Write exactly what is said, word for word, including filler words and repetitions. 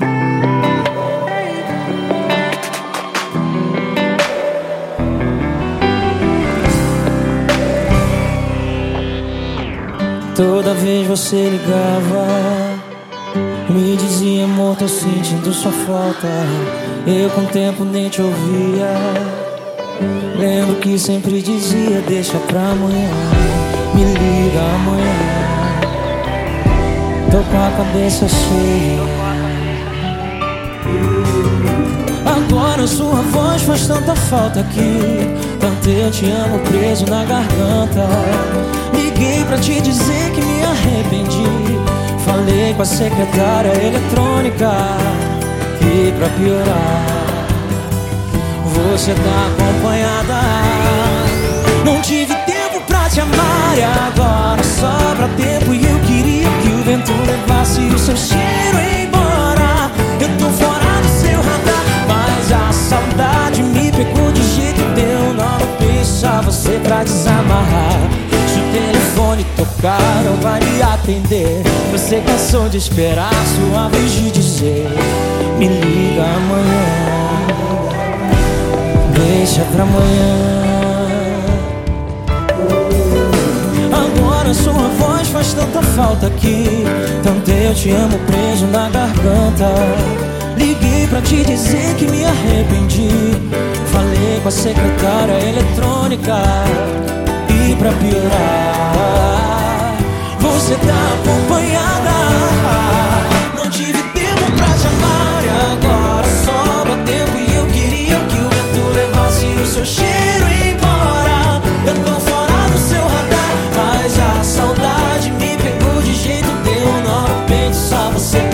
Toda vez você ligava, me dizia: amor, tô sentindo sua falta. Eu com o tempo nem te ouvia. Lembro que sempre dizia: deixa pra amanhã, me liga amanhã. Tô com a cabeça cheia. Agora sua voz faz tanta falta aqui. Tanto eu te amo preso na garganta. Liguei pra te dizer que me arrependi. Falei com a secretária eletrônica. E pra piorar, você tá acompanhada. Não tive tempo pra te amar e agora sobra tempo. E eu queria que o vento levasse o seu cheiro embora. Eu tô fora do seu radar, mas a saudade me pegou de jeito teu. Não pensa você pra desamarrar. Se o telefone tocar, não vai me atender. Você cansou de esperar sua vez de dizer: me liga amanhã, deixa pra amanhã. Agora sua voz faz tanta falta aqui. Tanto eu te amo preso na garganta. Liguei pra te dizer que me arrependi. Falei com a secretária eletrônica. E pra piorar, você tá acompanhada. Não tive tempo pra te amar e agora sobra tempo. E eu queria que o vento levasse o seu cheiro embora. Eu tô fora do seu radar, mas a saudade me pegou de jeito teu. Normalmente só você